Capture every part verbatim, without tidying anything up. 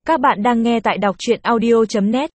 Các bạn đang nghe tại đọc truyện audio chấm net.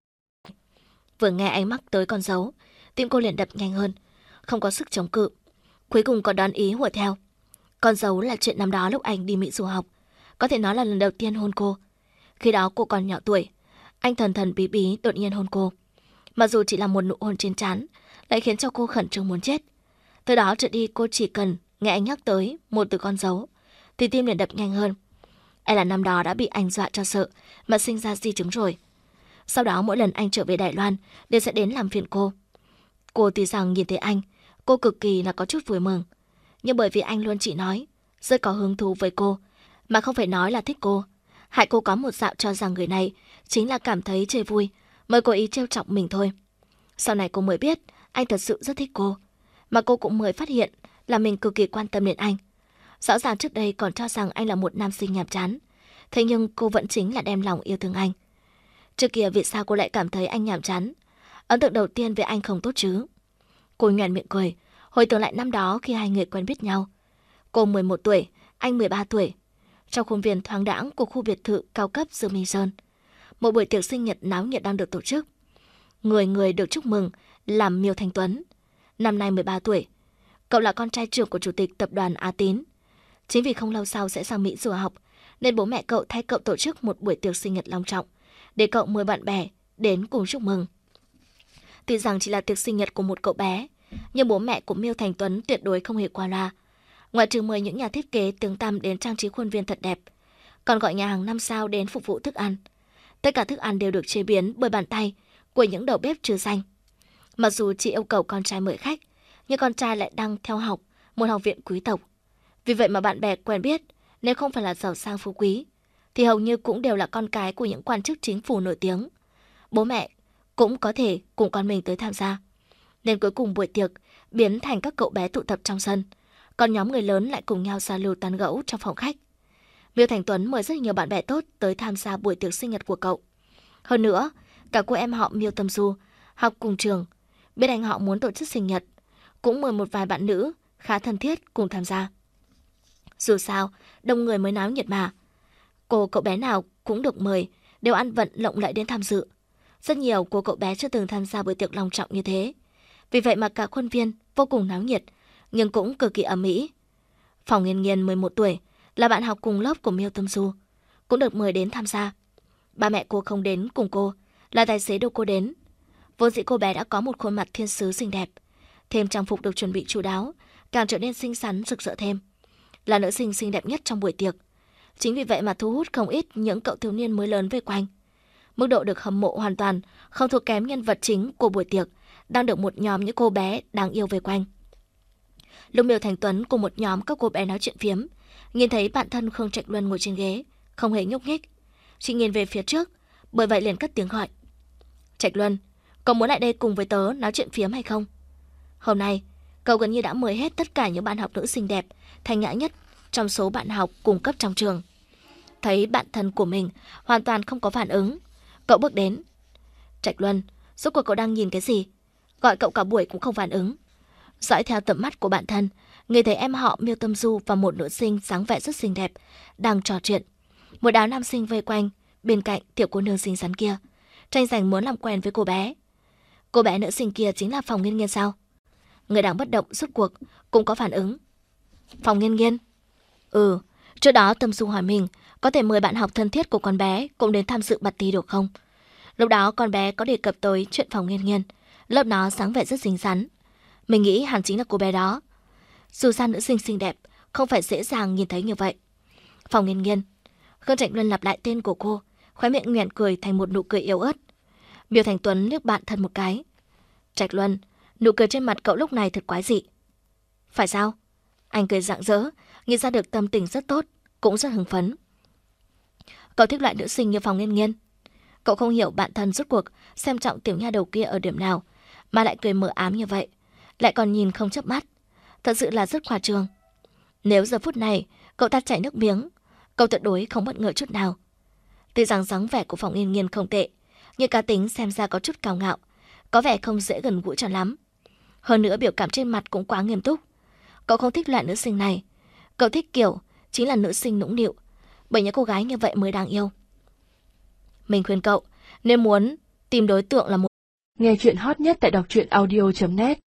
Vừa nghe anh mắc tới con dấu, tim cô liền đập nhanh hơn, không có sức chống cự. Cuối cùng có đoán ý hùa theo. Con dấu là chuyện năm đó lúc anh đi Mỹ du học, có thể nói là lần đầu tiên hôn cô. Khi đó cô còn nhỏ tuổi, anh thần thần bí bí đột nhiên hôn cô. Mặc dù chỉ là một nụ hôn trên trán, lại khiến cho cô khẩn trương muốn chết. Từ đó trở đi cô chỉ cần nghe anh nhắc tới một từ con dấu, thì tim liền đập nhanh hơn. Ai là năm đó đã bị anh dọa cho sợ mà sinh ra di chứng rồi. Sau đó mỗi lần anh trở về Đài Loan đều sẽ đến làm phiền cô. Cô tuy rằng nhìn thấy anh, cô cực kỳ là có chút vui mừng. Nhưng bởi vì anh luôn chỉ nói rất có hứng thú với cô, mà không phải nói là thích cô, hại cô có một dạo cho rằng người này chính là cảm thấy chơi vui, mới cố ý trêu chọc mình thôi. Sau này cô mới biết anh thật sự rất thích cô, mà cô cũng mới phát hiện là mình cực kỳ quan tâm đến anh. Rõ ràng trước đây còn cho rằng anh là một nam sinh nhàm chán, thế nhưng cô vẫn chính là đem lòng yêu thương anh. Trước kia vì sao cô lại cảm thấy anh nhàm chán? Ấn tượng đầu tiên về anh không tốt chứ? Cô nhoẻn miệng cười, hồi tưởng lại năm đó khi hai người quen biết nhau. Cô mười một tuổi, anh mười ba tuổi. Trong khuôn viên thoáng đãng của khu biệt thự cao cấp Dương Minh Sơn, một buổi tiệc sinh nhật náo nhiệt đang được tổ chức. Người người được chúc mừng là Miêu Thanh Tuấn, năm nay mười ba tuổi. Cậu là con trai trưởng của chủ tịch tập đoàn Á Tín. Chính vì không lâu sau sẽ sang Mỹ du học, nên bố mẹ cậu thay cậu tổ chức một buổi tiệc sinh nhật long trọng để cậu mời bạn bè đến cùng chúc mừng. Tuy rằng chỉ là tiệc sinh nhật của một cậu bé, nhưng bố mẹ của Miêu Thành Tuấn tuyệt đối không hề qua loa. Ngoại trừ mời những nhà thiết kế tiếng tăm đến trang trí khuôn viên thật đẹp, còn gọi nhà hàng năm sao đến phục vụ thức ăn. Tất cả thức ăn đều được chế biến bởi bàn tay của những đầu bếp trừ danh. Mặc dù chỉ yêu cầu con trai mời khách, nhưng con trai lại đang theo học một học viện quý tộc. Vì vậy mà bạn bè quen biết, nếu không phải là giàu sang phú quý, thì hầu như cũng đều là con cái của những quan chức chính phủ nổi tiếng. Bố mẹ cũng có thể cùng con mình tới tham gia. Nên cuối cùng buổi tiệc biến thành các cậu bé tụ tập trong sân, còn nhóm người lớn lại cùng nhau giao lưu tán gẫu trong phòng khách. Miêu Thành Tuấn mời rất nhiều bạn bè tốt tới tham gia buổi tiệc sinh nhật của cậu. Hơn nữa, cả cô em họ Miêu Tâm Du, học cùng trường, biết anh họ muốn tổ chức sinh nhật, cũng mời một vài bạn nữ khá thân thiết cùng tham gia. Dù sao, đông người mới náo nhiệt mà. Cô cậu bé nào cũng được mời, đều ăn vận lộng lẫy đến tham dự. Rất nhiều cô cậu bé chưa từng tham gia buổi tiệc long trọng như thế. Vì vậy mà cả khuôn viên vô cùng náo nhiệt, nhưng cũng cực kỳ ầm ĩ. Phòng Nghiên Nghiên mười một tuổi, là bạn học cùng lớp của Miêu Tâm Du, cũng được mời đến tham gia. Ba mẹ cô không đến cùng cô, là tài xế đưa cô đến. Vốn dĩ cô bé đã có một khuôn mặt thiên sứ xinh đẹp, thêm trang phục được chuẩn bị chu đáo, càng trở nên xinh xắn rực rỡ thêm. Là nữ sinh xinh đẹp nhất trong buổi tiệc. Chính vì vậy mà thu hút không ít những cậu thiếu niên mới lớn vây quanh. Mức độ được hâm mộ hoàn toàn không thua kém nhân vật chính của buổi tiệc, đang được một nhóm những cô bé đáng yêu vây quanh. Lúc Miêu Thành Tuấn cùng một nhóm các cô bé nói chuyện phiếm, nhìn thấy bạn thân Khương Trạch Luân ngồi trên ghế, không hề nhúc nhích. Chị nhìn về phía trước, bởi vậy liền cất tiếng gọi. Trạch Luân, cậu muốn lại đây cùng với tớ nói chuyện phiếm hay không? Hôm nay, cậu gần như đã mời hết tất cả những bạn học nữ xinh đẹp, thanh nhã nhất trong số bạn học cùng cấp trong trường. Thấy bạn thân của mình hoàn toàn không có phản ứng, cậu bước đến. Trạch Luân, rốt cuộc cậu đang nhìn cái gì? Gọi cậu cả buổi cũng không phản ứng. Dõi theo tầm mắt của bạn thân, người thấy em họ Miêu Tâm Du và một nữ sinh dáng vẻ rất xinh đẹp đang trò chuyện. Một đám nam sinh vây quanh bên cạnh tiểu cô nương xinh xắn kia, tranh giành muốn làm quen với cô bé. Cô bé nữ sinh kia chính là Phòng Nghiên Nghiên sao? Người đang bất động rốt cuộc cũng có phản ứng. Phòng Nghiên Nghiên? Ừ, trước đó Tâm Du hỏi mình có thể mời bạn học thân thiết của con bé cũng đến tham dự party được không? Lúc đó con bé có đề cập tới chuyện Phòng Nghiên Nghiên, lớp nó dáng vẻ rất xinh xắn. Mình nghĩ hẳn chính là cô bé đó. Dù sao nữ sinh xinh đẹp không phải dễ dàng nhìn thấy như vậy. Phòng Nghiên Nghiên. Khương Trạch Luân lặp lại tên của cô, khóe miệng nhoẻn cười thành một nụ cười yếu ớt. Miêu Thành Tuấn liếc bạn thân một cái. Trạch Luân, nụ cười trên mặt cậu lúc này thật quái dị. Phải sao? Anh cười rạng rỡ, nghĩ ra được tâm tình rất tốt, cũng rất hưng phấn. Cậu thích loại nữ sinh như Phòng Nghiên Nghiên. Cậu không hiểu bạn thân rốt cuộc xem trọng tiểu nha đầu kia ở điểm nào, mà lại cười mờ ám như vậy, lại còn nhìn không chớp mắt. Thật sự là rất khoa trương. Nếu giờ phút này cậu ta chảy nước miếng, cậu tuyệt đối không bất ngờ chút nào. Tuy rằng dáng vẻ của Phòng Nghiên Nghiên không tệ, nhưng cá tính xem ra có chút cao ngạo, có vẻ không dễ gần gũi cho lắm. Hơn nữa biểu cảm trên mặt cũng quá nghiêm túc. Cậu không thích loại nữ sinh này. Cậu thích kiểu chính là nữ sinh nũng nịu, bởi những cô gái như vậy mới đáng yêu. Mình khuyên cậu, nếu muốn tìm đối tượng là một Nghe chuyện hot nhất tại đọc truyện audio chấm net